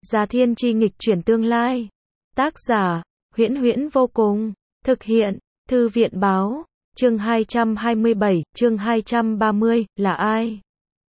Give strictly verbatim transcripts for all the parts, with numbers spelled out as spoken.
Già thiên chi nghịch chuyển tương lai. Tác giả, Huyễn Huyễn vô cùng. Thực hiện, Thư viện báo. Chương hai trăm hai mươi bảy, chương hai trăm ba mươi, là ai?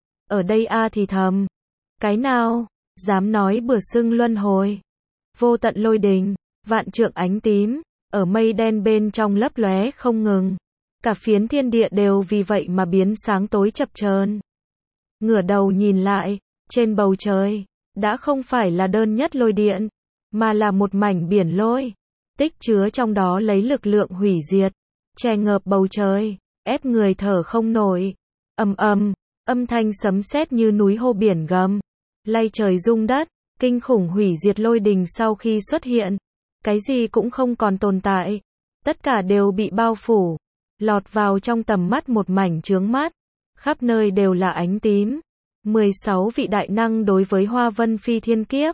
Ở đây a thì thầm. Cái nào? Dám nói bừa xưng luân hồi. Vô tận lôi đình, vạn trượng ánh tím, ở mây đen bên trong lấp lóe không ngừng. Cả phiến thiên địa đều vì vậy mà biến sáng tối chập chờn. Ngửa đầu nhìn lại, trên bầu trời, đã không phải là đơn nhất lôi điện, mà là một mảnh biển lôi, tích chứa trong đó lấy lực lượng hủy diệt, che ngợp bầu trời, ép người thở không nổi. Ầm ầm, âm thanh sấm sét như núi hô biển gầm, lay trời rung đất, kinh khủng hủy diệt lôi đình sau khi xuất hiện, cái gì cũng không còn tồn tại, tất cả đều bị bao phủ, lọt vào trong tầm mắt một mảnh chướng mắt, khắp nơi đều là ánh tím. mười sáu vị đại năng đối với Hoa Vân Phi thiên kiếp,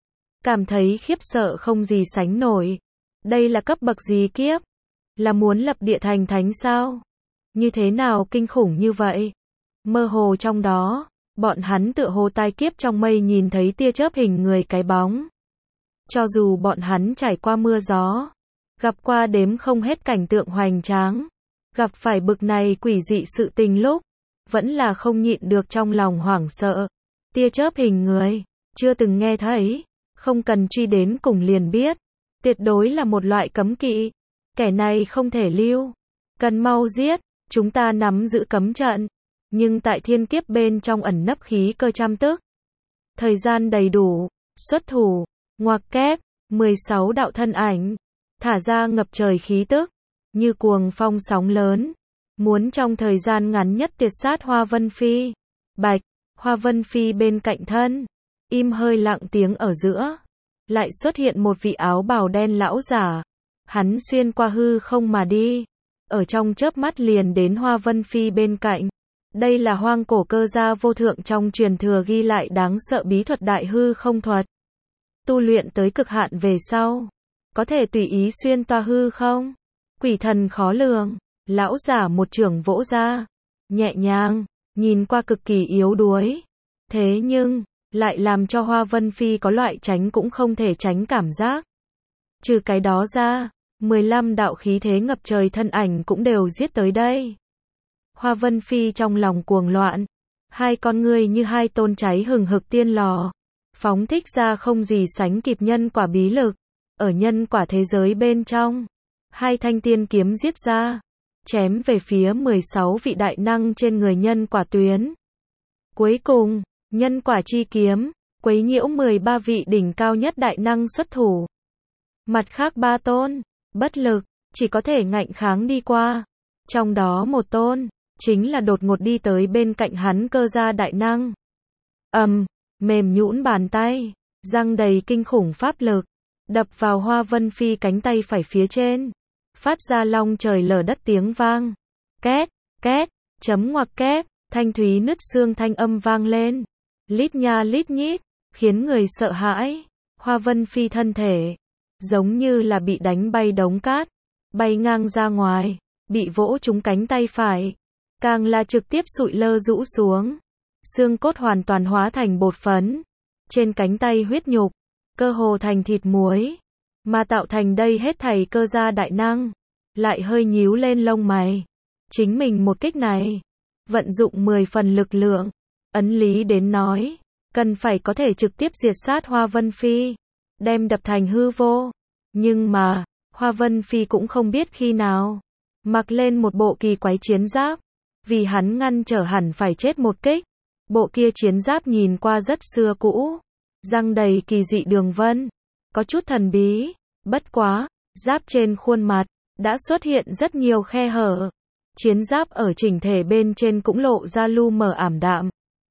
cảm thấy khiếp sợ không gì sánh nổi. Đây là cấp bậc gì kiếp? Là muốn lập địa thành thánh sao? Như thế nào kinh khủng như vậy? Mơ hồ trong đó, bọn hắn tựa hồ tai kiếp trong mây nhìn thấy tia chớp hình người cái bóng. Cho dù bọn hắn trải qua mưa gió, gặp qua đếm không hết cảnh tượng hoành tráng, gặp phải bực này quỷ dị sự tình lúc, vẫn là không nhịn được trong lòng hoảng sợ. Tia chớp hình người, chưa từng nghe thấy, không cần truy đến cùng liền biết, tuyệt đối là một loại cấm kỵ, kẻ này không thể lưu, cần mau giết. Chúng ta nắm giữ cấm trận, nhưng tại thiên kiếp bên trong ẩn nấp khí cơ trăm tức. Thời gian đầy đủ, xuất thủ, ngoặc kép, mười sáu đạo thân ảnh, thả ra ngập trời khí tức, như cuồng phong sóng lớn, muốn trong thời gian ngắn nhất tiệt sát Hoa Vân Phi. Bạch, Hoa Vân Phi bên cạnh thân, im hơi lặng tiếng ở giữa, lại xuất hiện một vị áo bào đen lão giả, hắn xuyên qua hư không mà đi, ở trong chớp mắt liền đến Hoa Vân Phi bên cạnh. Đây là hoang cổ cơ gia vô thượng trong truyền thừa ghi lại đáng sợ bí thuật đại hư không thuật. Tu luyện tới cực hạn về sau, có thể tùy ý xuyên toa hư không. Quỷ thần khó lường, lão giả một chưởng vỗ ra, nhẹ nhàng, nhìn qua cực kỳ yếu đuối. Thế nhưng, lại làm cho Hoa Vân Phi có loại tránh cũng không thể tránh cảm giác. Trừ cái đó ra, mười lăm đạo khí thế ngập trời thân ảnh cũng đều giết tới đây. Hoa Vân Phi trong lòng cuồng loạn, hai con ngươi như hai tôn cháy hừng hực tiên lò, phóng thích ra không gì sánh kịp nhân quả bí lực. Ở nhân quả thế giới bên trong, hai thanh tiên kiếm giết ra, chém về phía mười sáu vị đại năng trên người nhân quả tuyến. Cuối cùng, nhân quả chi kiếm, quấy nhiễu mười ba vị đỉnh cao nhất đại năng xuất thủ. Mặt khác ba tôn, bất lực, chỉ có thể ngạnh kháng đi qua. Trong đó một tôn, chính là đột ngột đi tới bên cạnh hắn cơ gia đại năng. Ầm, um, mềm nhũn bàn tay, răng đầy kinh khủng pháp lực, đập vào Hoa Vân Phi cánh tay phải phía trên, phát ra long trời lở đất tiếng vang. Két, két, chấm ngoặc kép, thanh thúy nứt xương thanh âm vang lên. Lít nha lít nhít, khiến người sợ hãi. Hoa Vân Phi thân thể, giống như là bị đánh bay đống cát, bay ngang ra ngoài, bị vỗ trúng cánh tay phải, càng là trực tiếp sụi lơ rũ xuống. Xương cốt hoàn toàn hóa thành bột phấn, trên cánh tay huyết nhục, cơ hồ thành thịt muối, mà tạo thành đây hết thảy cơ gia đại năng, lại hơi nhíu lên lông mày. Chính mình một kích này, vận dụng mười phần lực lượng, ấn lý đến nói, cần phải có thể trực tiếp diệt sát Hoa Vân Phi, đem đập thành hư vô. Nhưng mà, Hoa Vân Phi cũng không biết khi nào, mặc lên một bộ kỳ quái chiến giáp, vì hắn ngăn trở hẳn phải chết một kích. Bộ kia chiến giáp nhìn qua rất xưa cũ, răng đầy kỳ dị đường vân, có chút thần bí, bất quá, giáp trên khuôn mặt, đã xuất hiện rất nhiều khe hở. Chiến giáp ở chỉnh thể bên trên cũng lộ ra lu mờ ảm đạm.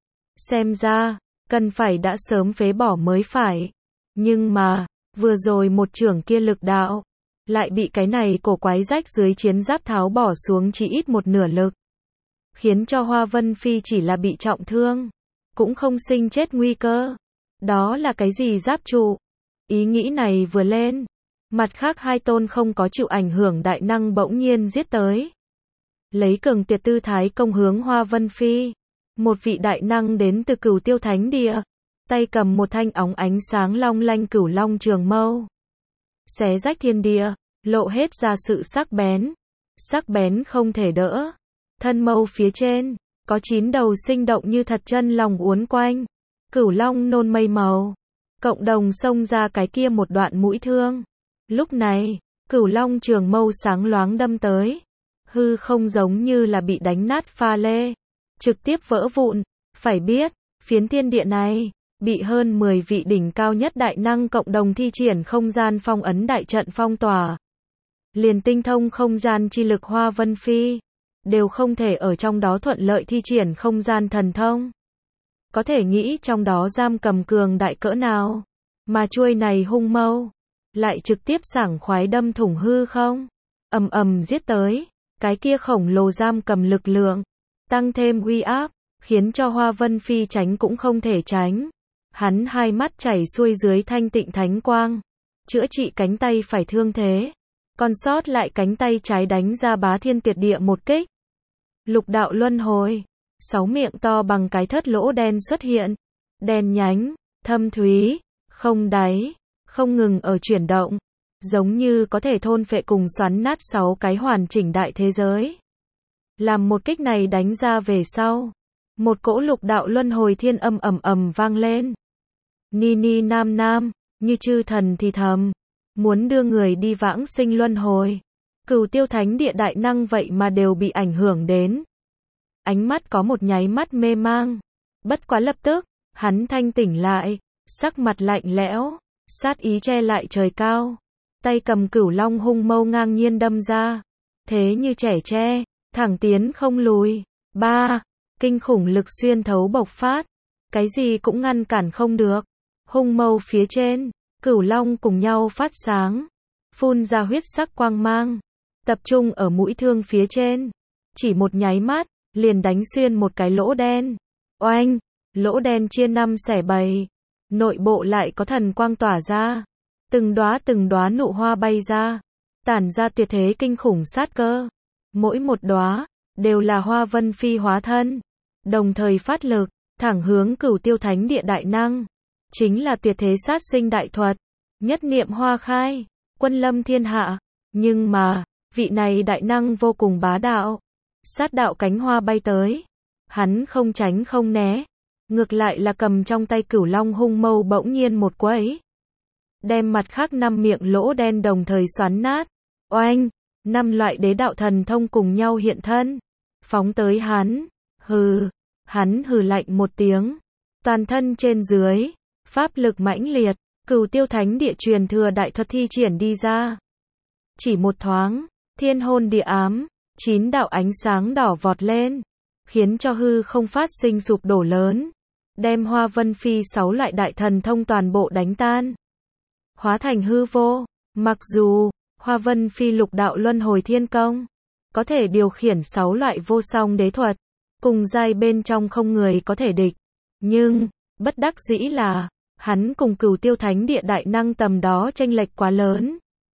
Xem ra, cần phải đã sớm phế bỏ mới phải. Nhưng mà, vừa rồi một chưởng kia lực đạo, lại bị cái này cổ quái rách dưới chiến giáp tháo bỏ xuống chỉ ít một nửa lực. Khiến cho Hoa Vân Phi chỉ là bị trọng thương, cũng không sinh chết nguy cơ. Đó là cái gì giáp trụ? Ý nghĩ này vừa lên, mặt khác hai tôn không có chịu ảnh hưởng đại năng bỗng nhiên giết tới. Lấy cường tuyệt tư thái công hướng Hoa Vân Phi. Một vị đại năng đến từ Cửu Tiêu Thánh Địa, tay cầm một thanh óng ánh sáng long lanh cửu long trường mâu. Xé rách thiên địa, lộ hết ra sự sắc bén. Sắc bén không thể đỡ. Thân mâu phía trên, có chín đầu sinh động như thật chân long uốn quanh. Cửu long nôn mây màu. Cộng đồng xông ra cái kia một đoạn mũi thương. Lúc này, cửu long trường mâu sáng loáng đâm tới. Hư không giống như là bị đánh nát pha lê. Trực tiếp vỡ vụn. Phải biết, phiến thiên địa này, bị hơn mười vị đỉnh cao nhất đại năng cộng đồng thi triển không gian phong ấn đại trận phong tỏa. Liền tinh thông không gian chi lực Hoa Vân Phi, đều không thể ở trong đó thuận lợi thi triển không gian thần thông. Có thể nghĩ trong đó giam cầm cường đại cỡ nào, mà chuôi này hung mâu, lại trực tiếp sảng khoái đâm thủng hư không, ầm ầm giết tới, cái kia khổng lồ giam cầm lực lượng, tăng thêm uy áp, khiến cho Hoa Vân Phi tránh cũng không thể tránh. Hắn hai mắt chảy xuôi dưới thanh tịnh thánh quang, chữa trị cánh tay phải thương thế, còn sót lại cánh tay trái đánh ra bá thiên tuyệt địa một kích. Lục đạo luân hồi, sáu miệng to bằng cái thất lỗ đen xuất hiện, đen nhánh, thâm thúy, không đáy, không ngừng ở chuyển động, giống như có thể thôn phệ cùng xoắn nát sáu cái hoàn chỉnh đại thế giới. Làm một kích này đánh ra về sau, một cỗ lục đạo luân hồi thiên âm ầm ầm vang lên. Ni ni nam nam, như chư thần thì thầm, muốn đưa người đi vãng sinh luân hồi. Cửu Tiêu Thánh Địa đại năng vậy mà đều bị ảnh hưởng đến. Ánh mắt có một nháy mắt mê mang. Bất quá lập tức, hắn thanh tỉnh lại, sắc mặt lạnh lẽo, sát ý che lại trời cao. Tay cầm cửu long hung mâu ngang nhiên đâm ra. Thế như trẻ tre, thẳng tiến không lùi. Ba, kinh khủng lực xuyên thấu bộc phát. Cái gì cũng ngăn cản không được. Hung mâu phía trên, cửu long cùng nhau phát sáng. Phun ra huyết sắc quang mang. Tập trung ở mũi thương phía trên. Chỉ một nháy mắt, liền đánh xuyên một cái lỗ đen. Oanh, lỗ đen chia năm xẻ bảy. Nội bộ lại có thần quang tỏa ra. Từng đóa từng đóa nụ hoa bay ra. Tản ra tuyệt thế kinh khủng sát cơ. Mỗi một đóa, đều là Hoa Vân Phi hóa thân. Đồng thời phát lực, thẳng hướng Cửu Tiêu Thánh Địa đại năng. Chính là tuyệt thế sát sinh đại thuật. Nhất niệm hoa khai, quân lâm thiên hạ. Nhưng mà, vị này đại năng vô cùng bá đạo. Sát đạo cánh hoa bay tới. Hắn không tránh không né. Ngược lại là cầm trong tay cửu long hung mâu bỗng nhiên một quấy. Đem mặt khác năm miệng lỗ đen đồng thời xoắn nát. Oanh, năm loại đế đạo thần thông cùng nhau hiện thân. Phóng tới hắn. Hừ, hắn hừ lạnh một tiếng. Toàn thân trên dưới, pháp lực mãnh liệt, Cửu Tiêu Thánh Địa truyền thừa đại thuật thi triển đi ra. Chỉ một thoáng, thiên hôn địa ám, chín đạo ánh sáng đỏ vọt lên, khiến cho hư không phát sinh sụp đổ lớn, đem Hoa Vân Phi sáu loại đại thần thông toàn bộ đánh tan, hóa thành hư vô. Mặc dù Hoa Vân Phi lục đạo luân hồi thiên công có thể điều khiển sáu loại vô song đế thuật, cùng giai bên trong không người có thể địch, nhưng bất đắc dĩ là hắn cùng Cửu Tiêu Thánh Địa đại năng tầm đó chênh lệch quá lớn.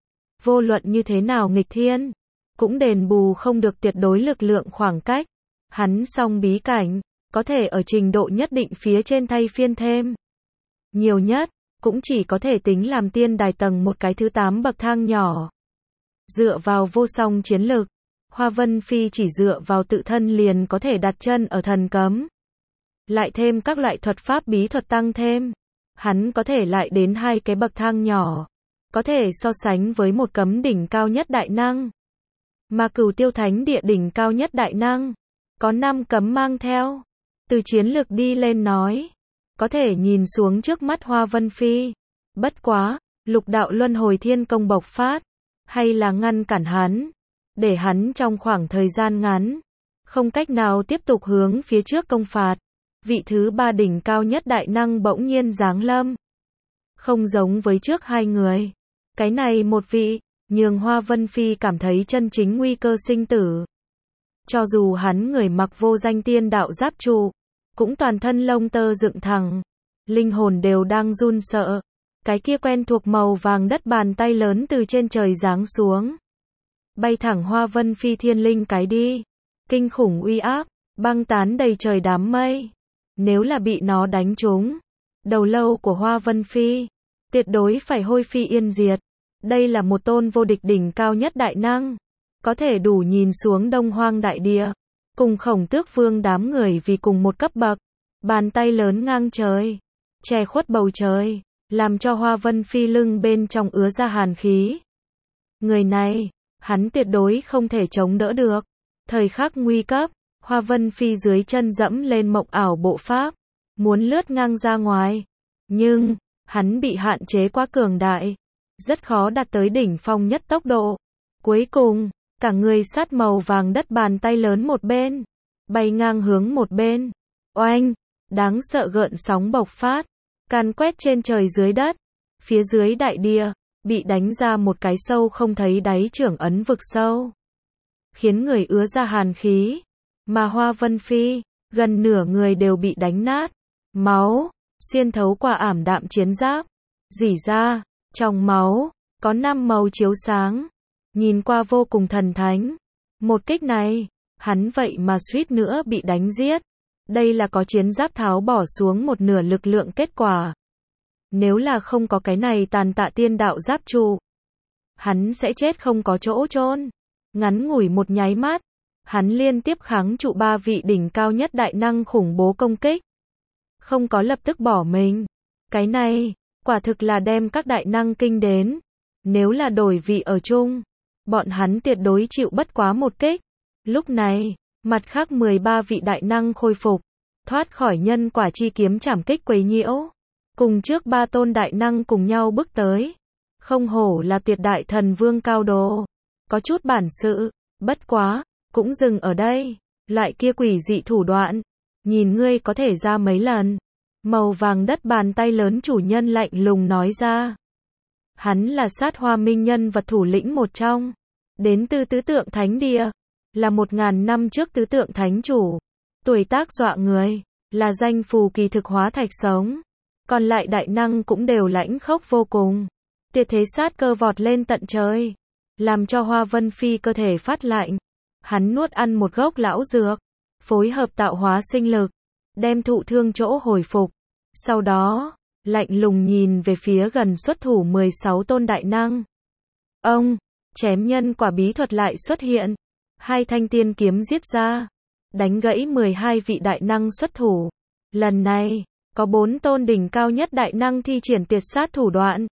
Vô luận như thế nào nghịch thiên, cũng đền bù không được tuyệt đối lực lượng khoảng cách. Hắn song bí cảnh, có thể ở trình độ nhất định phía trên thay phiên thêm. Nhiều nhất, cũng chỉ có thể tính làm tiên đài tầng một cái thứ tám bậc thang nhỏ. Dựa vào vô song chiến lực, Hoa Vân Phi chỉ dựa vào tự thân liền có thể đặt chân ở thần cấm. Lại thêm các loại thuật pháp bí thuật tăng thêm. Hắn có thể lại đến hai cái bậc thang nhỏ. Có thể so sánh với một cấm đỉnh cao nhất đại năng. Mà Cửu Tiêu Thánh Địa đỉnh cao nhất đại năng, có năm cấm mang theo. Từ chiến lược đi lên nói, có thể nhìn xuống trước mắt Hoa Vân Phi. Bất quá, lục đạo luân hồi thiên công bộc phát, hay là ngăn cản hắn, để hắn trong khoảng thời gian ngắn, không cách nào tiếp tục hướng phía trước công phạt. Vị thứ ba đỉnh cao nhất đại năng bỗng nhiên giáng lâm. Không giống với trước hai người. Cái này một vị, nhường Hoa Vân Phi cảm thấy chân chính nguy cơ sinh tử. Cho dù hắn người mặc vô danh tiên đạo giáp trụ, cũng toàn thân lông tơ dựng thẳng, linh hồn đều đang run sợ. Cái kia quen thuộc màu vàng đất bàn tay lớn từ trên trời giáng xuống, bay thẳng Hoa Vân Phi thiên linh cái đi. Kinh khủng uy áp, băng tán đầy trời đám mây. Nếu là bị nó đánh trúng, đầu lâu của Hoa Vân Phi, tuyệt đối phải hôi phi yên diệt. Đây là một tôn vô địch đỉnh cao nhất đại năng, có thể đủ nhìn xuống Đông Hoang đại địa, cùng Khổng Tước Vương đám người vì cùng một cấp bậc, bàn tay lớn ngang trời, che khuất bầu trời, làm cho Hoa Vân Phi lưng bên trong ứa ra hàn khí. Người này, hắn tuyệt đối không thể chống đỡ được. Thời khắc nguy cấp, Hoa Vân Phi dưới chân dẫm lên mộng ảo bộ pháp, muốn lướt ngang ra ngoài, nhưng hắn bị hạn chế quá cường đại, rất khó đạt tới đỉnh phong nhất tốc độ. Cuối cùng, cả người sát màu vàng đất bàn tay lớn một bên, bay ngang hướng một bên. Oanh, đáng sợ gợn sóng bộc phát, càn quét trên trời dưới đất, phía dưới đại địa, bị đánh ra một cái sâu không thấy đáy trưởng ấn vực sâu, khiến người ứa ra hàn khí, mà Hoa Vân Phi, gần nửa người đều bị đánh nát, máu, xuyên thấu qua ảm đạm chiến giáp, rỉ ra, trong máu, có năm màu chiếu sáng, nhìn qua vô cùng thần thánh. Một kích này, hắn vậy mà suýt nữa bị đánh giết. Đây là có chiến giáp tháo bỏ xuống một nửa lực lượng kết quả. Nếu là không có cái này tàn tạ tiên đạo giáp trụ, hắn sẽ chết không có chỗ chôn. Ngắn ngủi một nháy mắt, hắn liên tiếp kháng trụ ba vị đỉnh cao nhất đại năng khủng bố công kích. Không có lập tức bỏ mình. Cái này, quả thực là đem các đại năng kinh đến. Nếu là đổi vị ở chung, bọn hắn tuyệt đối chịu bất quá một kích. Lúc này, mặt khác mười ba vị đại năng khôi phục, thoát khỏi nhân quả chi kiếm trảm kích quấy nhiễu. Cùng trước ba tôn đại năng cùng nhau bước tới. Không hổ là tuyệt đại thần vương cao đồ. Có chút bản sự, bất quá, cũng dừng ở đây. Loại kia quỷ dị thủ đoạn, nhìn ngươi có thể ra mấy lần. Màu vàng đất bàn tay lớn chủ nhân lạnh lùng nói ra. Hắn là sát hoa minh nhân vật thủ lĩnh một trong. Đến từ tứ tượng thánh địa. Là một ngàn năm trước tứ tượng thánh chủ. Tuổi tác dọa người. Là danh phù kỳ thực hóa thạch sống. Còn lại đại năng cũng đều lãnh khốc vô cùng. Tuyệt thế sát cơ vọt lên tận trời. Làm cho Hoa Vân Phi cơ thể phát lạnh. Hắn nuốt ăn một gốc lão dược. Phối hợp tạo hóa sinh lực. Đem thụ thương chỗ hồi phục. Sau đó, lạnh lùng nhìn về phía gần xuất thủ mười sáu tôn đại năng. Ông, chém nhân quả bí thuật lại xuất hiện. Hai thanh tiên kiếm giết ra. Đánh gãy mười hai vị đại năng xuất thủ. Lần này, có bốn tôn đỉnh cao nhất đại năng thi triển tuyệt sát thủ đoạn.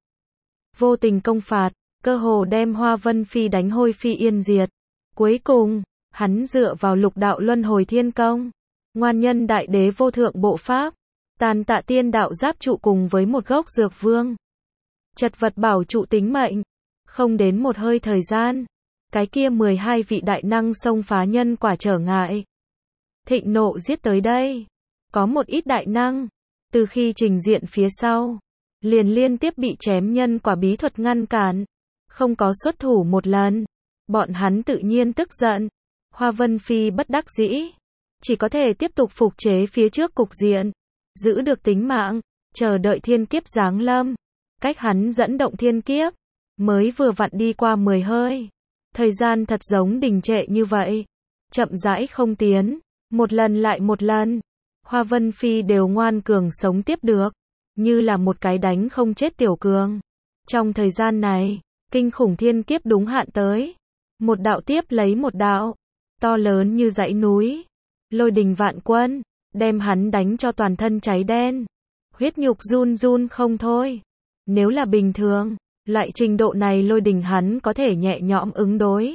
Vô tình công phạt, cơ hồ đem Hoa Vân Phi đánh hôi phi yên diệt. Cuối cùng, hắn dựa vào lục đạo luân hồi thiên công. Ngoan nhân đại đế vô thượng bộ pháp. Tàn tạ tiên đạo giáp trụ cùng với một gốc dược vương. Chật vật bảo trụ tính mệnh. Không đến một hơi thời gian. Cái kia mười hai vị đại năng xông phá nhân quả trở ngại. Thịnh nộ giết tới đây. Có một ít đại năng. Từ khi trình diện phía sau. Liền liên tiếp bị chém nhân quả bí thuật ngăn cản. Không có xuất thủ một lần. Bọn hắn tự nhiên tức giận. Hoa Vân Phi bất đắc dĩ. Chỉ có thể tiếp tục phục chế phía trước cục diện. Giữ được tính mạng. Chờ đợi thiên kiếp giáng lâm. Cách hắn dẫn động thiên kiếp. Mới vừa vặn đi qua mười hơi. Thời gian thật giống đình trệ như vậy. Chậm rãi không tiến. Một lần lại một lần. Hoa Vân Phi đều ngoan cường sống tiếp được. Như là một cái đánh không chết tiểu cường. Trong thời gian này, kinh khủng thiên kiếp đúng hạn tới. Một đạo tiếp lấy một đạo. To lớn như dãy núi. Lôi đình vạn quân. Đem hắn đánh cho toàn thân cháy đen. Huyết nhục run run không thôi. Nếu là bình thường, loại trình độ này lôi đình hắn có thể nhẹ nhõm ứng đối.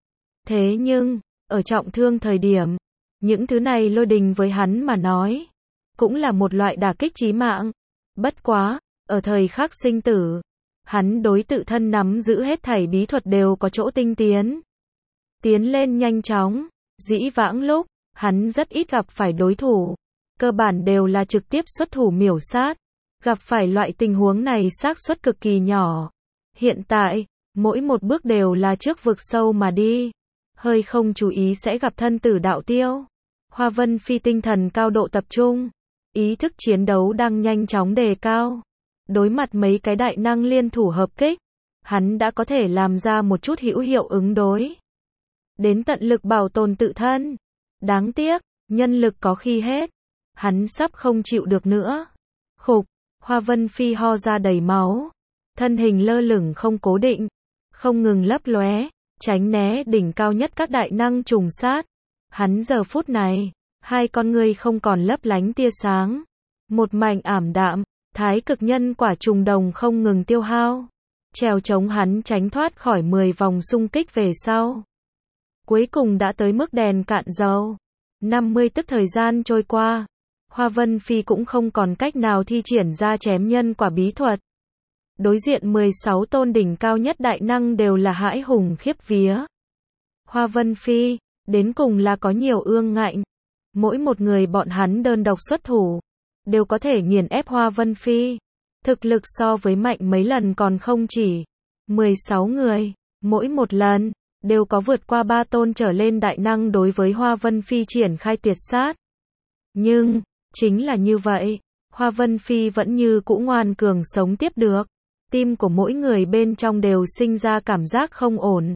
Thế nhưng, ở trọng thương thời điểm, những thứ này lôi đình với hắn mà nói, cũng là một loại đả kích chí mạng. Bất quá, ở thời khắc sinh tử, hắn đối tự thân nắm giữ hết thảy bí thuật đều có chỗ tinh tiến. Tiến lên nhanh chóng, dĩ vãng lúc, hắn rất ít gặp phải đối thủ. Cơ bản đều là trực tiếp xuất thủ miểu sát. Gặp phải loại tình huống này xác suất cực kỳ nhỏ. Hiện tại, mỗi một bước đều là trước vực sâu mà đi. Hơi không chú ý sẽ gặp thân tử đạo tiêu. Hoa Vân Phi tinh thần cao độ tập trung. Ý thức chiến đấu đang nhanh chóng đề cao. Đối mặt mấy cái đại năng liên thủ hợp kích. Hắn đã có thể làm ra một chút hữu hiệu ứng đối. Đến tận lực bảo tồn tự thân. Đáng tiếc, nhân lực có khi hết. Hắn sắp không chịu được nữa. Khục, Hoa Vân Phi ho ra đầy máu, thân hình lơ lửng không cố định, không ngừng lấp lóe, tránh né đỉnh cao nhất các đại năng trùng sát. Hắn giờ phút này, hai con ngươi không còn lấp lánh tia sáng, một mảnh ảm đạm, thái cực nhân quả trùng đồng không ngừng tiêu hao, trèo chống hắn tránh thoát khỏi mười vòng xung kích về sau. Cuối cùng đã tới mức đèn cạn dầu. năm mươi tức thời gian trôi qua, Hoa Vân Phi cũng không còn cách nào thi triển ra chém nhân quả bí thuật. Đối diện mười sáu tôn đỉnh cao nhất đại năng đều là hãi hùng khiếp vía. Hoa Vân Phi, đến cùng là có nhiều ương ngạnh. Mỗi một người bọn hắn đơn độc xuất thủ, đều có thể nghiền ép Hoa Vân Phi. Thực lực so với mạnh mấy lần còn không chỉ. mười sáu người, mỗi một lần, đều có vượt qua ba tôn trở lên đại năng đối với Hoa Vân Phi triển khai tuyệt sát. Nhưng, chính là như vậy, Hoa Vân Phi vẫn như cũ ngoan cường sống tiếp được. Tim của mỗi người bên trong đều sinh ra cảm giác không ổn.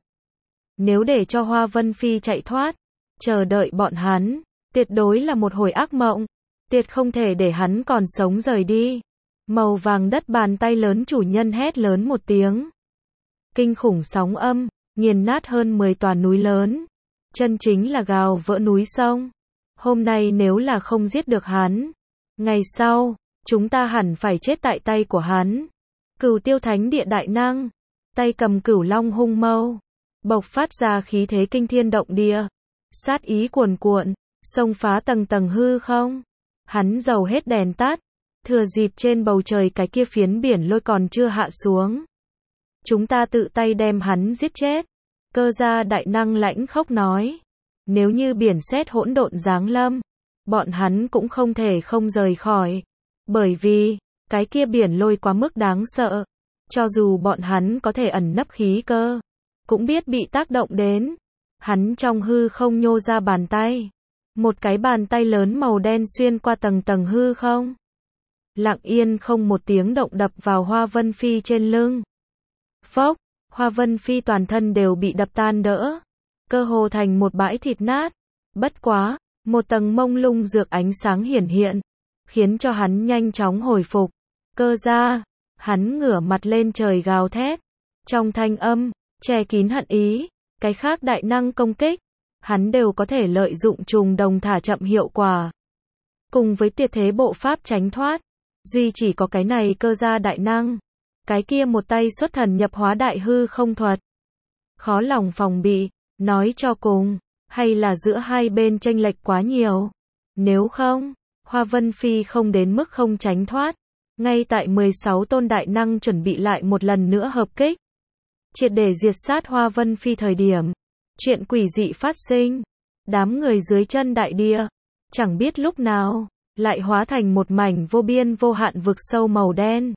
Nếu để cho Hoa Vân Phi chạy thoát, chờ đợi bọn hắn, tuyệt đối là một hồi ác mộng. Tuyệt không thể để hắn còn sống rời đi. Màu vàng đất bàn tay lớn chủ nhân hét lớn một tiếng. Kinh khủng sóng âm, nghiền nát hơn mười tòa núi lớn. Chân chính là gào vỡ núi sông. Hôm nay nếu là không giết được hắn, ngày sau, chúng ta hẳn phải chết tại tay của hắn. Cửu Tiêu Thánh Địa đại năng, tay cầm cửu long hung mâu, bộc phát ra khí thế kinh thiên động địa, sát ý cuồn cuộn, xông phá tầng tầng hư không. Hắn dầu hết đèn tắt, thừa dịp trên bầu trời cái kia phiến biển lôi còn chưa hạ xuống. Chúng ta tự tay đem hắn giết chết. Cơ gia đại năng lãnh khốc nói. Nếu như biển sét hỗn độn giáng lâm, bọn hắn cũng không thể không rời khỏi. Bởi vì, cái kia biển lôi quá mức đáng sợ. Cho dù bọn hắn có thể ẩn nấp khí cơ, cũng biết bị tác động đến. Hắn trong hư không nhô ra bàn tay. Một cái bàn tay lớn màu đen xuyên qua tầng tầng hư không. Lặng yên không một tiếng động đập vào Hoa Vân Phi trên lưng. Phốc, Hoa Vân Phi toàn thân đều bị đập tan đỡ. Cơ hồ thành một bãi thịt nát. Bất quá, một tầng mông lung dược ánh sáng hiển hiện, khiến cho hắn nhanh chóng hồi phục. Cơ gia, hắn ngửa mặt lên trời gào thét. Trong thanh âm, che kín hận ý, cái khác đại năng công kích, hắn đều có thể lợi dụng trùng đồng thả chậm hiệu quả. Cùng với tuyệt thế bộ pháp tránh thoát, duy chỉ có cái này cơ gia đại năng. Cái kia một tay xuất thần nhập hóa đại hư không thuật. Khó lòng phòng bị, nói cho cùng, hay là giữa hai bên chênh lệch quá nhiều. Nếu không, Hoa Vân Phi không đến mức không tránh thoát. Ngay tại mười sáu tôn đại năng chuẩn bị lại một lần nữa hợp kích. Triệt để diệt sát Hoa Vân Phi thời điểm. Chuyện quỷ dị phát sinh. Đám người dưới chân đại địa, chẳng biết lúc nào, lại hóa thành một mảnh vô biên vô hạn vực sâu màu đen.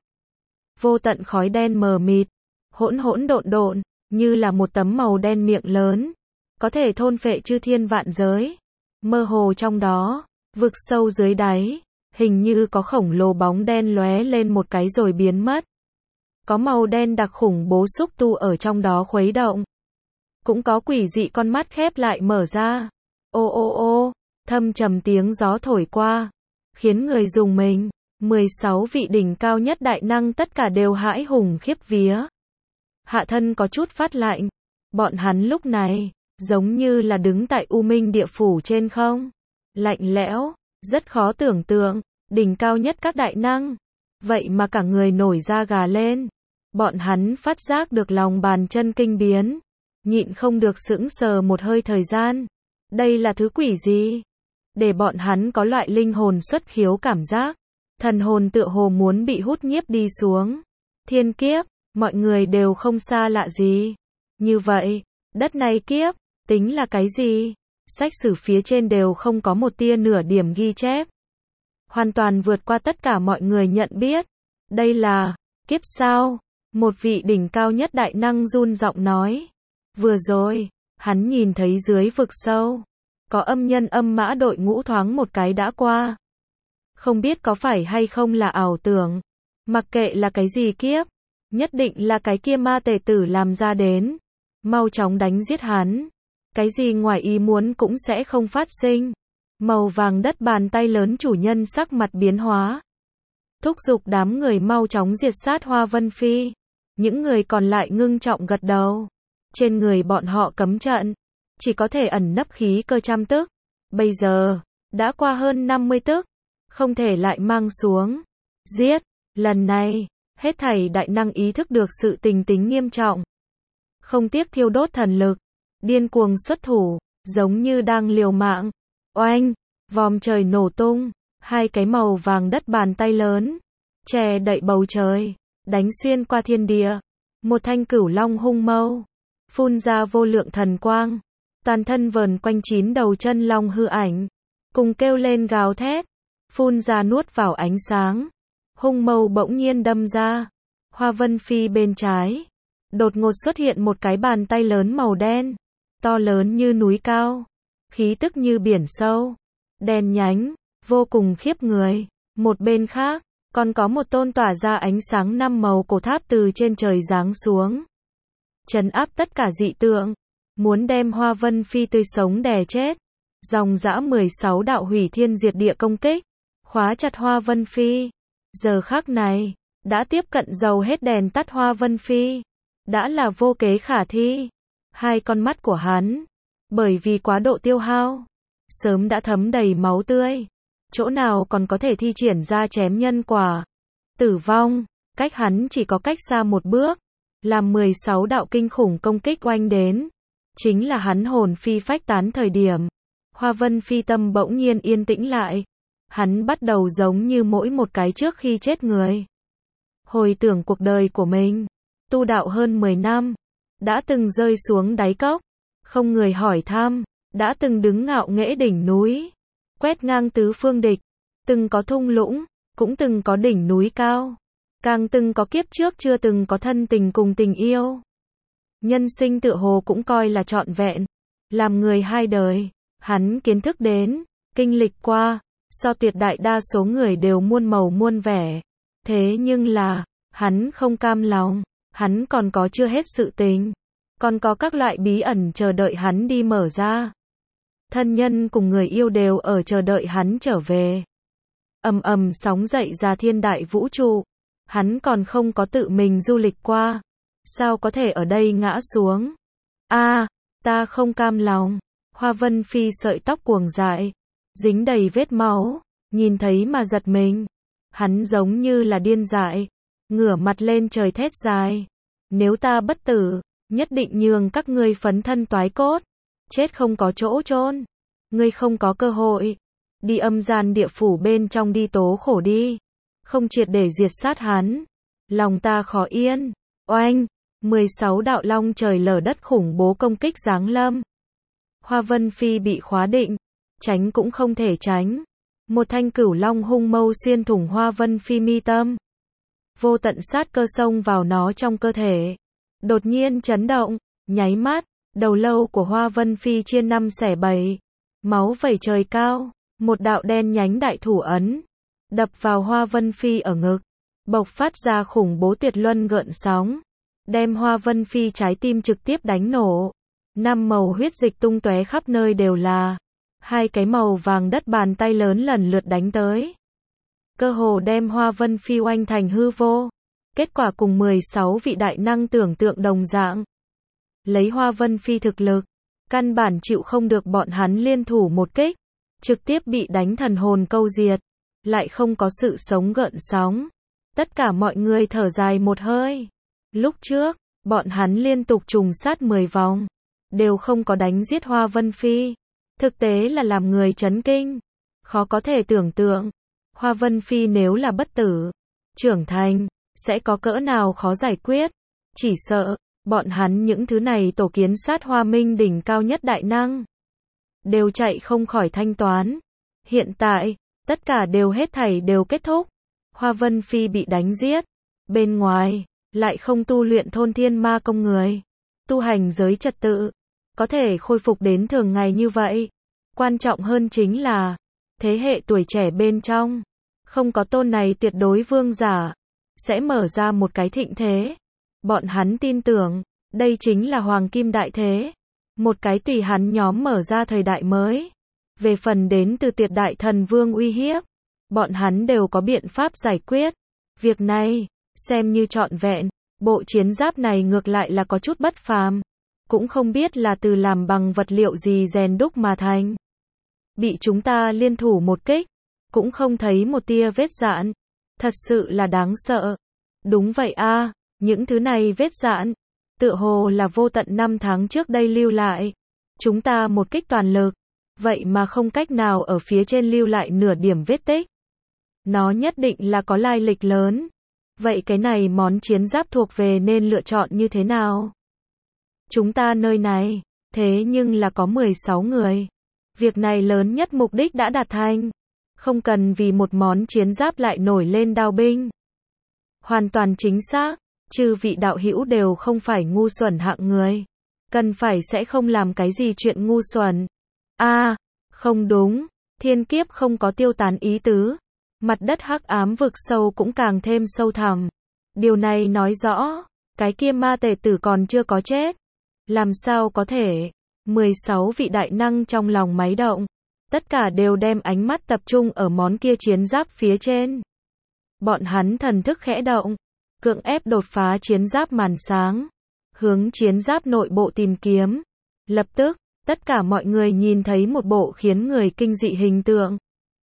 Vô tận khói đen mờ mịt, hỗn hỗn độn độn, như là một tấm màu đen miệng lớn, có thể thôn phệ chư thiên vạn giới. Mơ hồ trong đó, vực sâu dưới đáy, hình như có khổng lồ bóng đen lóe lên một cái rồi biến mất. Có màu đen đặc khủng bố xúc tu ở trong đó khuấy động. Cũng có quỷ dị con mắt khép lại mở ra. Ô ô ô, thâm trầm tiếng gió thổi qua, khiến người rùng mình. mười sáu vị đỉnh cao nhất đại năng tất cả đều hãi hùng khiếp vía. Hạ thân có chút phát lạnh. Bọn hắn lúc này, giống như là đứng tại U Minh địa phủ trên không. Lạnh lẽo, rất khó tưởng tượng, đỉnh cao nhất các đại năng. Vậy mà cả người nổi da gà lên. Bọn hắn phát giác được lòng bàn chân kinh biến. Nhịn không được sững sờ một hơi thời gian. Đây là thứ quỷ gì? Để bọn hắn có loại linh hồn xuất khiếu cảm giác. Thần hồn tựa hồ muốn bị hút nhiếp đi xuống. Thiên kiếp, mọi người đều không xa lạ gì. Như vậy, đất này kiếp, tính là cái gì? Sách sử phía trên đều không có một tia nửa điểm ghi chép. Hoàn toàn vượt qua tất cả mọi người nhận biết. Đây là, kiếp sao? Một vị đỉnh cao nhất đại năng run giọng nói. Vừa rồi, hắn nhìn thấy dưới vực sâu. Có âm nhân âm mã đội ngũ thoáng một cái đã qua. Không biết có phải hay không là ảo tưởng. Mặc kệ là cái gì kiếp, nhất định là cái kia ma tề tử làm ra đến. Mau chóng đánh giết hắn. Cái gì ngoài ý muốn cũng sẽ không phát sinh. Màu vàng đất bàn tay lớn chủ nhân sắc mặt biến hóa. thúc giục đám người mau chóng diệt sát Hoa Vân Phi. Những người còn lại ngưng trọng gật đầu. Trên người bọn họ cấm trận, chỉ có thể ẩn nấp khí cơ trăm tức. Bây giờ, đã qua hơn năm mươi tức, không thể lại mang xuống. Giết, lần này, hết thảy đại năng ý thức được sự tình tính nghiêm trọng. Không tiếc thiêu đốt thần lực, điên cuồng xuất thủ, giống như đang liều mạng. Oanh, vòm trời nổ tung, hai cái màu vàng đất bàn tay lớn, che đậy bầu trời, đánh xuyên qua thiên địa. Một thanh cửu long hung mâu, phun ra vô lượng thần quang, toàn thân vờn quanh chín đầu chân long hư ảnh, cùng kêu lên gào thét, phun ra nuốt vào ánh sáng. Hung mâu bỗng nhiên đâm ra, Hoa Vân Phi bên trái, đột ngột xuất hiện một cái bàn tay lớn màu đen, to lớn như núi cao, khí tức như biển sâu, đen nhánh, vô cùng khiếp người. Một bên khác, còn có một tôn tỏa ra ánh sáng năm màu cổ tháp từ trên trời giáng xuống, trấn áp tất cả dị tượng, muốn đem Hoa Vân Phi tươi sống đè chết. Dòng dã mười sáu đạo hủy thiên diệt địa công kích, khóa chặt Hoa Vân Phi. Giờ khắc này, đã tiếp cận dầu hết đèn tắt Hoa Vân Phi, đã là vô kế khả thi. Hai con mắt của hắn, bởi vì quá độ tiêu hao, sớm đã thấm đầy máu tươi, chỗ nào còn có thể thi triển ra chém nhân quả. Tử vong, cách hắn chỉ có cách xa một bước, làm mười sáu đạo kinh khủng công kích oanh đến. Chính là hắn hồn phi phách tán thời điểm, Hoa Vân Phi tâm bỗng nhiên yên tĩnh lại. Hắn bắt đầu giống như mỗi một cái trước khi chết người. Hồi tưởng cuộc đời của mình, tu đạo hơn mười năm, đã từng rơi xuống đáy cốc, không người hỏi thăm, đã từng đứng ngạo nghễ đỉnh núi, quét ngang tứ phương địch, từng có thung lũng, cũng từng có đỉnh núi cao, càng từng có kiếp trước chưa từng có thân tình cùng tình yêu. Nhân sinh tựa hồ cũng coi là trọn vẹn, làm người hai đời, hắn kiến thức đến, kinh lịch qua, so tuyệt đại đa số người đều muôn màu muôn vẻ. Thế nhưng là, hắn không cam lòng, hắn còn có chưa hết sự tình, còn có các loại bí ẩn chờ đợi hắn đi mở ra. Thân nhân cùng người yêu đều ở chờ đợi hắn trở về. Ầm ầm sóng dậy ra thiên đại vũ trụ, hắn còn không có tự mình du lịch qua, sao có thể ở đây ngã xuống? A, ta không cam lòng. Hoa Vân Phi sợi tóc cuồng dại, dính đầy vết máu, nhìn thấy mà giật mình. Hắn giống như là điên dại, ngửa mặt lên trời thét dài. Nếu ta bất tử, nhất định nhường các ngươi phấn thân toái cốt, chết không có chỗ chôn. Ngươi không có cơ hội, đi âm gian địa phủ bên trong đi tố khổ đi, không triệt để diệt sát hắn, lòng ta khó yên. Oanh, mười sáu đạo long trời lở đất khủng bố công kích giáng lâm. Hoa Vân Phi bị khóa định, tránh cũng không thể tránh. Một thanh cửu long hung mâu xuyên thủng Hoa Vân Phi mi tâm. Vô tận sát cơ xông vào nó trong cơ thể. Đột nhiên chấn động, nháy mắt, đầu lâu của Hoa Vân Phi chia năm xẻ bảy. Máu vẩy trời cao, một đạo đen nhánh đại thủ ấn, đập vào Hoa Vân Phi ở ngực, bộc phát ra khủng bố tuyệt luân gợn sóng, đem Hoa Vân Phi trái tim trực tiếp đánh nổ. Năm màu huyết dịch tung tóe khắp nơi đều là. Hai cái màu vàng đất bàn tay lớn lần lượt đánh tới, cơ hồ đem Hoa Vân Phi oanh thành hư vô. Kết quả cùng mười sáu vị đại năng tưởng tượng đồng dạng. Lấy Hoa Vân Phi thực lực, căn bản chịu không được bọn hắn liên thủ một kích, trực tiếp bị đánh thần hồn câu diệt, lại không có sự sống gợn sóng. Tất cả mọi người thở dài một hơi. Lúc trước, bọn hắn liên tục trùng sát mười vòng, đều không có đánh giết Hoa Vân Phi. Thực tế là làm người chấn kinh. Khó có thể tưởng tượng, Hoa Vân Phi nếu là bất tử, trưởng thành, sẽ có cỡ nào khó giải quyết. Chỉ sợ, bọn hắn những thứ này tổ kiến sát Hoa Minh đỉnh cao nhất đại năng, đều chạy không khỏi thanh toán. Hiện tại, tất cả đều hết thảy đều kết thúc. Hoa Vân Phi bị đánh giết. Bên ngoài, lại không tu luyện thôn thiên ma công người. Tu hành giới trật tự, có thể khôi phục đến thường ngày như vậy. Quan trọng hơn chính là, thế hệ tuổi trẻ bên trong, không có tôn này tuyệt đối vương giả, sẽ mở ra một cái thịnh thế. Bọn hắn tin tưởng, đây chính là hoàng kim đại thế. Một cái tùy hắn nhóm mở ra thời đại mới. Về phần đến từ tuyệt đại thần vương uy hiếp, bọn hắn đều có biện pháp giải quyết. Việc này, xem như trọn vẹn, bộ chiến giáp này ngược lại là có chút bất phàm. Cũng không biết là từ làm bằng vật liệu gì rèn đúc mà thành. Bị chúng ta liên thủ một kích, cũng không thấy một tia vết dạn. Thật sự là đáng sợ. Đúng vậy a, những thứ này vết dạn, tựa hồ là vô tận năm tháng trước đây lưu lại. Chúng ta một kích toàn lực, vậy mà không cách nào ở phía trên lưu lại nửa điểm vết tích. Nó nhất định là có lai lịch lớn. Vậy cái này món chiến giáp thuộc về nên lựa chọn như thế nào? Chúng ta nơi này, thế nhưng là có mười sáu người. Việc này lớn nhất mục đích đã đạt thành. Không cần vì một món chiến giáp lại nổi lên đao binh. Hoàn toàn chính xác, chư vị đạo hữu đều không phải ngu xuẩn hạng người. Cần phải sẽ không làm cái gì chuyện ngu xuẩn. A, à, không đúng, thiên kiếp không có tiêu tán ý tứ. Mặt đất hắc ám vực sâu cũng càng thêm sâu thẳm. Điều này nói rõ, cái kia ma tề tử còn chưa có chết. Làm sao có thể? mười sáu vị đại năng trong lòng máy động. Tất cả đều đem ánh mắt tập trung ở món kia chiến giáp phía trên. Bọn hắn thần thức khẽ động, cưỡng ép đột phá chiến giáp màn sáng, hướng chiến giáp nội bộ tìm kiếm. Lập tức, tất cả mọi người nhìn thấy một bộ khiến người kinh dị hình tượng.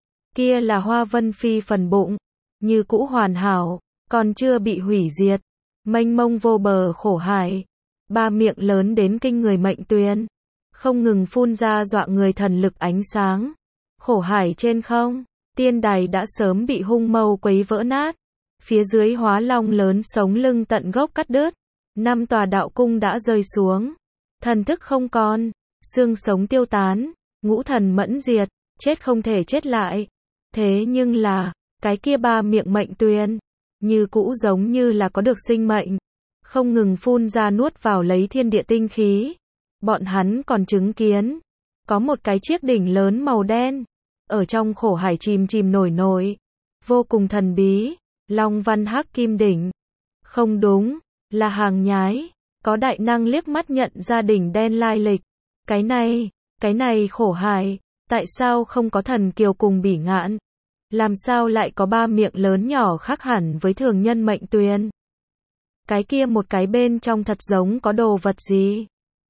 Kia là Hoa Vân Phi phần bụng, như cũ hoàn hảo, còn chưa bị hủy diệt. Mênh mông vô bờ khổ hải, ba miệng lớn đến kinh người mệnh tuyền, không ngừng phun ra dọa người thần lực ánh sáng. Khổ hải trên không, tiên đài đã sớm bị hung mâu quấy vỡ nát. Phía dưới hóa long lớn sống lưng tận gốc cắt đứt. Năm tòa đạo cung đã rơi xuống. Thần thức không còn, xương sống tiêu tán, ngũ thần mẫn diệt, chết không thể chết lại. Thế nhưng là, cái kia ba miệng mệnh tuyền, như cũ giống như là có được sinh mệnh. Không ngừng phun ra nuốt vào lấy thiên địa tinh khí. Bọn hắn còn chứng kiến, có một cái chiếc đỉnh lớn màu đen, ở trong khổ hải chìm chìm nổi nổi. Vô cùng thần bí, long văn hắc kim đỉnh. Không đúng, là hàng nhái. Có đại năng liếc mắt nhận ra đỉnh đen lai lịch. Cái này, cái này khổ hải, tại sao không có thần kiều cùng bỉ ngạn? Làm sao lại có ba miệng lớn nhỏ khác hẳn với thường nhân mệnh tuyền? Cái kia một cái bên trong thật giống có đồ vật gì?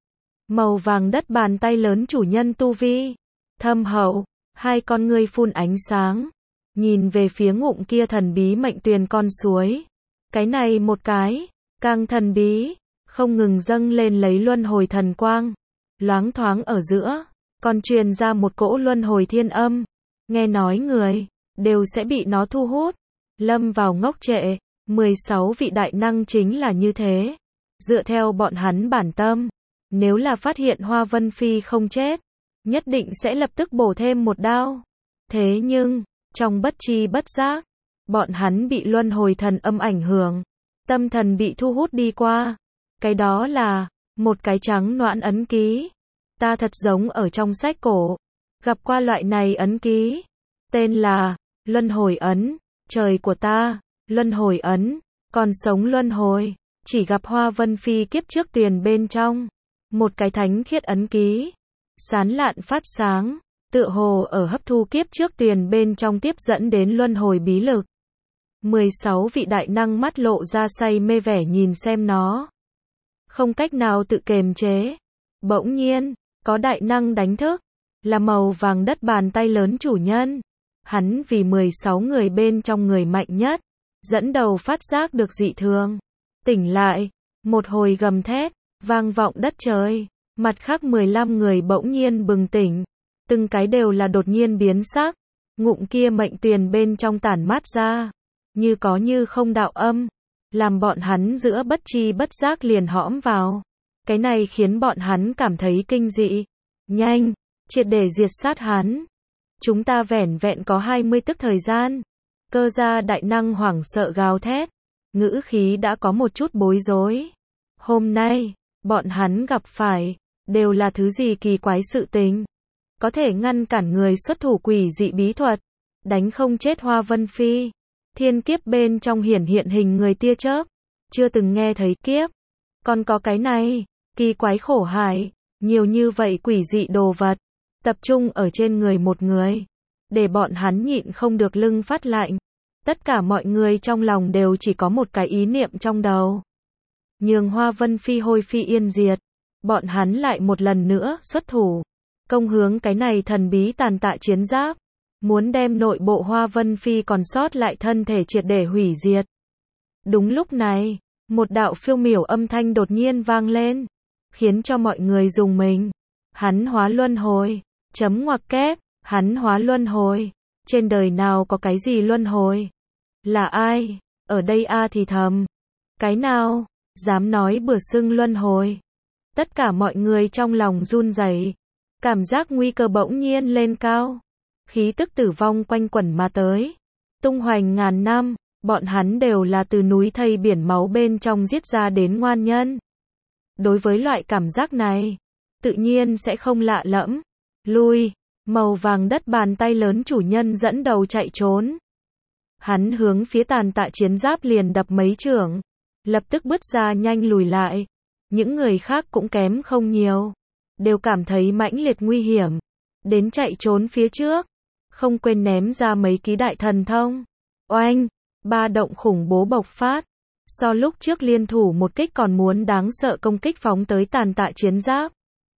Màu vàng đất bàn tay lớn chủ nhân tu vi. Thâm hậu, hai con ngươi phun ánh sáng. Nhìn về phía ngụm kia thần bí mệnh tuyền con suối. Cái này một cái, càng thần bí, không ngừng dâng lên lấy luân hồi thần quang. Loáng thoáng ở giữa, còn truyền ra một cỗ luân hồi thiên âm. Nghe nói người, đều sẽ bị nó thu hút. Lâm vào ngốc trệ, mười sáu vị đại năng chính là như thế. Dựa theo bọn hắn bản tâm, nếu là phát hiện Hoa Vân Phi không chết, nhất định sẽ lập tức bổ thêm một đao. Thế nhưng, trong bất tri bất giác, bọn hắn bị luân hồi thần âm ảnh hưởng. Tâm thần bị thu hút đi qua. Cái đó là, một cái trắng noãn ấn ký. Ta thật giống ở trong sách cổ, gặp qua loại này ấn ký. Tên là, luân hồi ấn, trời của ta, luân hồi ấn, còn sống luân hồi. Chỉ gặp Hoa Vân Phi kiếp trước tuyền bên trong. Một cái thánh khiết ấn ký. Sán lạn phát sáng, tựa hồ ở hấp thu kiếp trước tuyền bên trong tiếp dẫn đến luân hồi bí lực. mười sáu vị đại năng mắt lộ ra say mê vẻ nhìn xem nó. Không cách nào tự kiềm chế. Bỗng nhiên, có đại năng đánh thức. Là màu vàng đất bàn tay lớn chủ nhân. Hắn vì mười sáu người bên trong người mạnh nhất. Dẫn đầu phát giác được dị thường. Tỉnh lại. Một hồi gầm thét. Vang vọng đất trời. Mặt khác mười lăm người bỗng nhiên bừng tỉnh. Từng cái đều là đột nhiên biến sắc. Ngụm kia mệnh tuyền bên trong tản mát ra. Như có như không đạo âm. Làm bọn hắn giữa bất tri bất giác liền hõm vào. Cái này khiến bọn hắn cảm thấy kinh dị. Nhanh, triệt để diệt sát hắn. Chúng ta vẻn vẹn có hai mươi tức thời gian. Cơ gia đại năng hoảng sợ gào thét. Ngữ khí đã có một chút bối rối. Hôm nay, bọn hắn gặp phải, đều là thứ gì kỳ quái sự tình. Có thể ngăn cản người xuất thủ quỷ dị bí thuật. Đánh không chết Hoa Vân Phi. Thiên kiếp bên trong hiển hiện hình người tia chớp. Chưa từng nghe thấy kiếp. Còn có cái này, kỳ quái khổ hải. Nhiều như vậy quỷ dị đồ vật. Tập trung ở trên người một người. để bọn hắn nhịn không được lưng phát lạnh. Tất cả mọi người trong lòng đều chỉ có một cái ý niệm trong đầu. Nhường Hoa Vân Phi hôi phi yên diệt. Bọn hắn lại một lần nữa xuất thủ. Công hướng cái này thần bí tàn tạ chiến giáp. Muốn đem nội bộ Hoa Vân Phi còn sót lại thân thể triệt để hủy diệt. Đúng lúc này, một đạo phiêu miểu âm thanh đột nhiên vang lên. Khiến cho mọi người rùng mình. Hắn hóa luân hồi. Chấm ngoặc kép. Hắn hóa luân hồi. Trên đời nào có cái gì luân hồi? Là ai? Ở đây a thì thầm. Cái nào? Dám nói bừa xưng luân hồi. Tất cả mọi người trong lòng run rẩy. Cảm giác nguy cơ bỗng nhiên lên cao. Khí tức tử vong quanh quẩn mà tới. Tung hoành ngàn năm, bọn hắn đều là từ núi thây biển máu bên trong giết ra đến ngoan nhân. Đối với loại cảm giác này, tự nhiên sẽ không lạ lẫm. Lui, màu vàng đất bàn tay lớn chủ nhân dẫn đầu chạy trốn. Hắn hướng phía tàn tạ chiến giáp liền đập mấy chưởng, lập tức bứt ra nhanh lùi lại. Những người khác cũng kém không nhiều, đều cảm thấy mãnh liệt nguy hiểm, đến chạy trốn phía trước, không quên ném ra mấy ký đại thần thông. Oanh, ba động khủng bố bộc phát, so lúc trước liên thủ một kích còn muốn đáng sợ công kích phóng tới tàn tạ chiến giáp.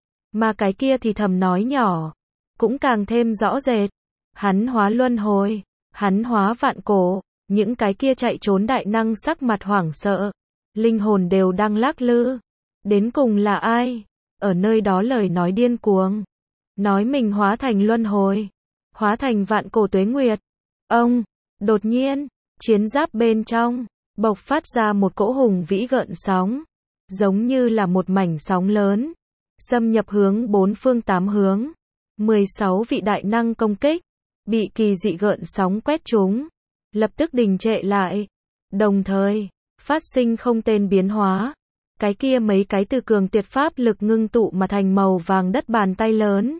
Mà cái kia thì thầm nói nhỏ, cũng càng thêm rõ rệt. Hắn hóa luân hồi, hắn hóa vạn cổ, những cái kia chạy trốn đại năng sắc mặt hoảng sợ, linh hồn đều đang lắc lư. Đến cùng là ai? Ở nơi đó lời nói điên cuồng, nói mình hóa thành luân hồi, hóa thành vạn cổ tuế nguyệt. Ông, đột nhiên, chiến giáp bên trong bộc phát ra một cỗ hùng vĩ gợn sóng, giống như là một mảnh sóng lớn, xâm nhập hướng bốn phương tám hướng. mười sáu vị đại năng công kích, bị kỳ dị gợn sóng quét trúng, lập tức đình trệ lại, đồng thời phát sinh không tên biến hóa. Cái kia mấy cái từ cường tuyệt pháp lực ngưng tụ mà thành màu vàng đất bàn tay lớn,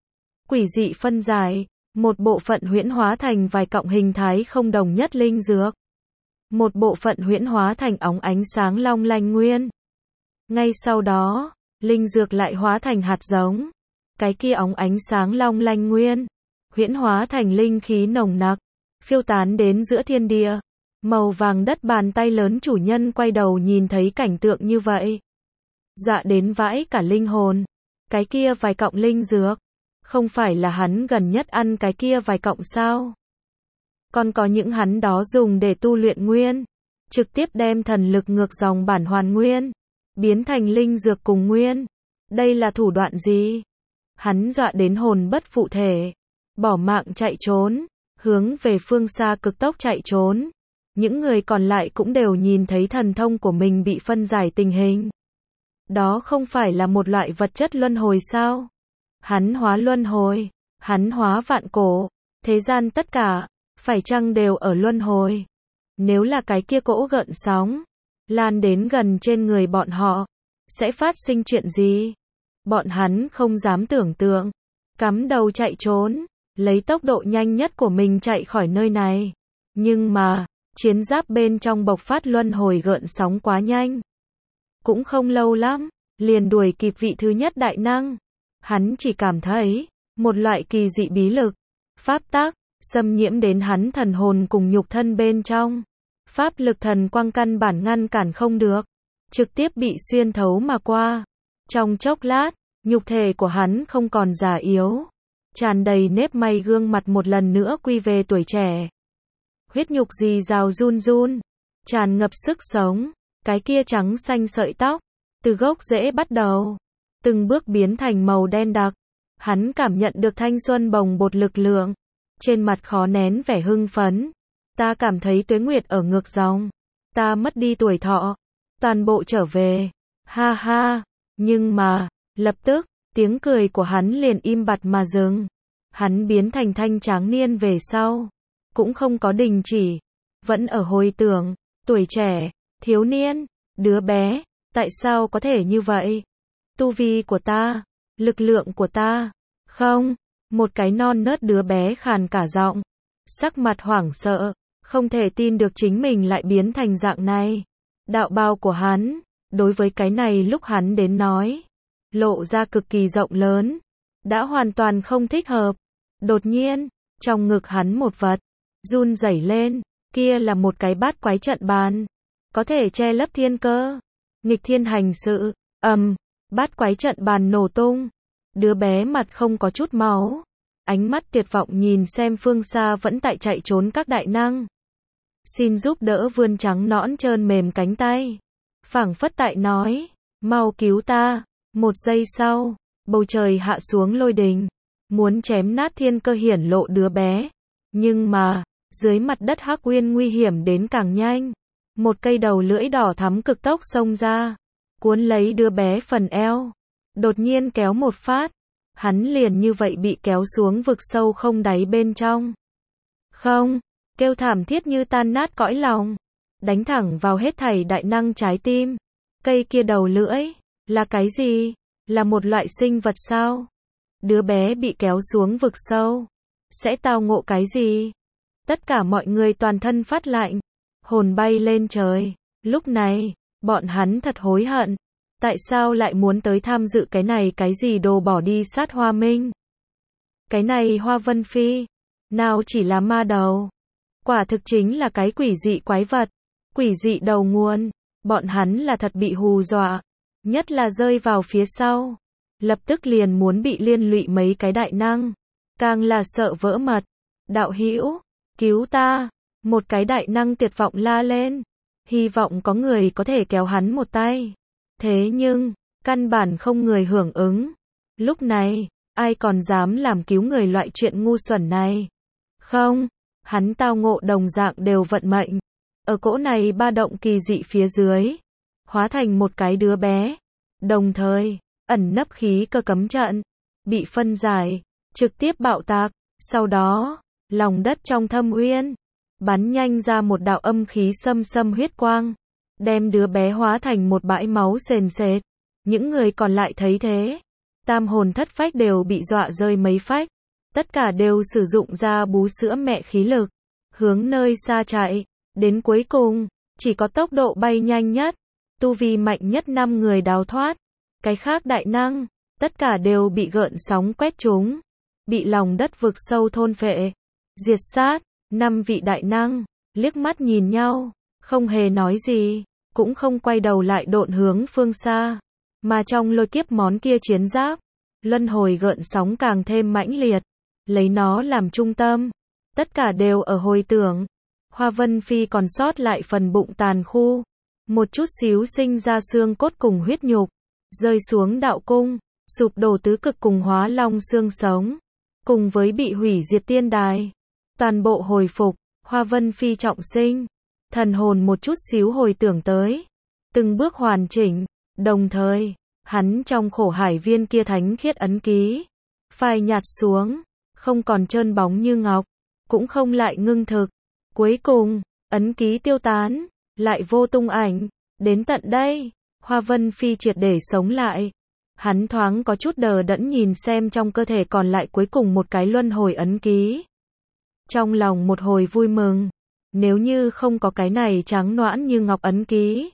quỷ dị phân giải, một bộ phận huyễn hóa thành vài cọng hình thái không đồng nhất linh dược, một bộ phận huyễn hóa thành óng ánh sáng long lanh nguyên. Ngay sau đó, linh dược lại hóa thành hạt giống. Cái kia óng ánh sáng long lanh nguyên, huyễn hóa thành linh khí nồng nặc, phiêu tán đến giữa thiên địa. Màu vàng đất bàn tay lớn chủ nhân quay đầu nhìn thấy cảnh tượng như vậy, dọa đến vãi cả linh hồn. Cái kia vài cọng linh dược, không phải là hắn gần nhất ăn cái kia vài cọng sao? Còn có những hắn đó dùng để tu luyện nguyên, trực tiếp đem thần lực ngược dòng bản hoàn nguyên, biến thành linh dược cùng nguyên. Đây là thủ đoạn gì? Hắn dọa đến hồn bất phụ thể, bỏ mạng chạy trốn, hướng về phương xa cực tốc chạy trốn. Những người còn lại cũng đều nhìn thấy thần thông của mình bị phân giải tình hình. Đó không phải là một loại vật chất luân hồi sao? Hắn hóa luân hồi, hắn hóa vạn cổ, thế gian tất cả, phải chăng đều ở luân hồi? Nếu là cái kia cỗ gợn sóng, lan đến gần trên người bọn họ, sẽ phát sinh chuyện gì? Bọn hắn không dám tưởng tượng, cắm đầu chạy trốn, lấy tốc độ nhanh nhất của mình chạy khỏi nơi này. Nhưng mà, chiến giáp bên trong bộc phát luân hồi gợn sóng quá nhanh. Cũng không lâu lắm, liền đuổi kịp vị thứ nhất đại năng. Hắn chỉ cảm thấy, một loại kỳ dị bí lực, pháp tắc, xâm nhiễm đến hắn thần hồn cùng nhục thân bên trong. Pháp lực thần quang căn bản ngăn cản không được, trực tiếp bị xuyên thấu mà qua. Trong chốc lát, nhục thể của hắn không còn già yếu, tràn đầy nếp may gương mặt một lần nữa quy về tuổi trẻ. Huyết nhục rì rào run run, tràn ngập sức sống, cái kia trắng xanh sợi tóc, từ gốc rễ bắt đầu, từng bước biến thành màu đen đặc. Hắn cảm nhận được thanh xuân bồng bột lực lượng, trên mặt khó nén vẻ hưng phấn. Ta cảm thấy tuế nguyệt ở ngược dòng, ta mất đi tuổi thọ, toàn bộ trở về, ha ha. Nhưng mà, lập tức, tiếng cười của hắn liền im bặt mà dừng. Hắn biến thành thanh tráng niên về sau, cũng không có đình chỉ, vẫn ở hồi tưởng, tuổi trẻ, thiếu niên, đứa bé, tại sao có thể như vậy? Tu vi của ta, lực lượng của ta, không, một cái non nớt đứa bé khàn cả giọng, sắc mặt hoảng sợ, không thể tin được chính mình lại biến thành dạng này. Đạo bào của hắn, đối với cái này lúc hắn đến nói, lộ ra cực kỳ rộng lớn, đã hoàn toàn không thích hợp. Đột nhiên, Trong ngực hắn một vật, run rẩy lên, kia là một cái bát quái trận bàn, có thể che lấp thiên cơ, nghịch thiên hành sự, ầm, bát quái trận bàn nổ tung, đứa bé mặt không có chút máu, ánh mắt tuyệt vọng nhìn xem phương xa vẫn tại chạy trốn các đại năng. Xin giúp đỡ vươn trắng nõn trơn mềm cánh tay, phảng phất tại nói, mau cứu ta. Một giây sau, bầu trời hạ xuống lôi đình, muốn chém nát thiên cơ hiển lộ đứa bé. Nhưng mà, dưới mặt đất Hắc Uyên nguy hiểm đến càng nhanh. Một cây đầu lưỡi đỏ thắm cực tốc xông ra, cuốn lấy đứa bé phần eo. Đột nhiên kéo một phát, hắn liền như vậy bị kéo xuống vực sâu không đáy bên trong. Không, kêu thảm thiết như tan nát cõi lòng, đánh thẳng vào hết thảy đại năng trái tim. Cây kia đầu lưỡi, là cái gì? Là một loại sinh vật sao? Đứa bé bị kéo xuống vực sâu, sẽ tao ngộ cái gì? Tất cả mọi người toàn thân phát lạnh, hồn bay lên trời. Lúc này, bọn hắn thật hối hận. Tại sao lại muốn tới tham dự cái này cái gì đồ bỏ đi sát Hoa Minh? Cái này Hoa Vân Phi, nào chỉ là ma đầu. Quả thực chính là cái quỷ dị quái vật, quỷ dị đầu nguồn. Bọn hắn là thật bị hù dọa, nhất là rơi vào phía sau. Lập tức liền muốn bị liên lụy mấy cái đại năng. Càng là sợ vỡ mật. Đạo hữu, cứu ta. Một cái đại năng tuyệt vọng la lên. Hy vọng có người có thể kéo hắn một tay. Thế nhưng, căn bản không người hưởng ứng. Lúc này, ai còn dám làm cứu người loại chuyện ngu xuẩn này? Không, hắn tao ngộ đồng dạng đều vận mệnh. Ở cỗ này ba động kỳ dị phía dưới, hóa thành một cái đứa bé. Đồng thời, ẩn nấp khí cơ cấm trận, bị phân giải, trực tiếp bạo tạc. Sau đó, lòng đất trong thâm uyên, bắn nhanh ra một đạo âm khí xâm xâm huyết quang, đem đứa bé hóa thành một bãi máu sền sệt. Những người còn lại thấy thế, tam hồn thất phách đều bị dọa rơi mấy phách. Tất cả đều sử dụng ra bú sữa mẹ khí lực, hướng nơi xa chạy. Đến cuối cùng, chỉ có tốc độ bay nhanh nhất, tu vi mạnh nhất năm người đào thoát. Cái khác đại năng, tất cả đều bị gợn sóng quét trúng, bị lòng đất vực sâu thôn phệ, diệt sát. Năm vị đại năng, liếc mắt nhìn nhau, không hề nói gì, cũng không quay đầu lại độn hướng phương xa. Mà trong lôi kiếp món kia chiến giáp, luân hồi gợn sóng càng thêm mãnh liệt, lấy nó làm trung tâm. Tất cả đều ở hồi tưởng. Hoa Vân Phi còn sót lại phần bụng tàn khu, một chút xíu sinh ra xương cốt cùng huyết nhục, rơi xuống đạo cung, sụp đổ tứ cực cùng hóa long xương sống, cùng với bị hủy diệt tiên đài, toàn bộ hồi phục. Hoa Vân Phi trọng sinh, thần hồn một chút xíu hồi tưởng tới, từng bước hoàn chỉnh. Đồng thời, hắn trong khổ hải viên kia thánh khiết ấn ký, phai nhạt xuống, không còn trơn bóng như ngọc, cũng không lại ngưng thực. Cuối cùng, ấn ký tiêu tán, lại vô tung ảnh. Đến tận đây, Hoa Vân Phi triệt để sống lại. Hắn thoáng có chút đờ đẫn nhìn xem trong cơ thể còn lại cuối cùng một cái luân hồi ấn ký. Trong lòng một hồi vui mừng. Nếu như không có cái này trắng noãn như ngọc ấn ký,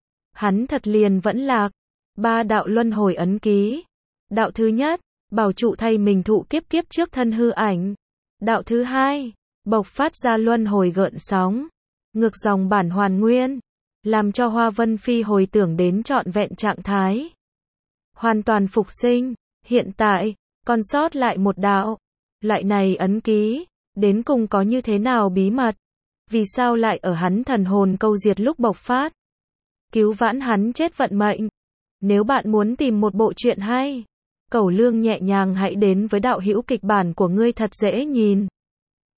hắn thật liền vẫn lạc. Ba đạo luân hồi ấn ký. Đạo thứ nhất, bảo trụ thay mình thụ kiếp kiếp trước thân hư ảnh. Đạo thứ hai, bộc phát ra luân hồi gợn sóng, ngược dòng bản hoàn nguyên, làm cho Hoa Vân Phi hồi tưởng đến trọn vẹn trạng thái, hoàn toàn phục sinh. Hiện tại, còn sót lại một đạo. Loại này ấn ký, đến cùng có như thế nào bí mật? Vì sao lại ở hắn thần hồn câu diệt lúc bộc phát? Cứu vãn hắn chết vận mệnh. Nếu bạn muốn tìm một bộ truyện hay, Cẩu Lương nhẹ nhàng hãy đến với đạo hữu kịch bản của ngươi thật dễ nhìn.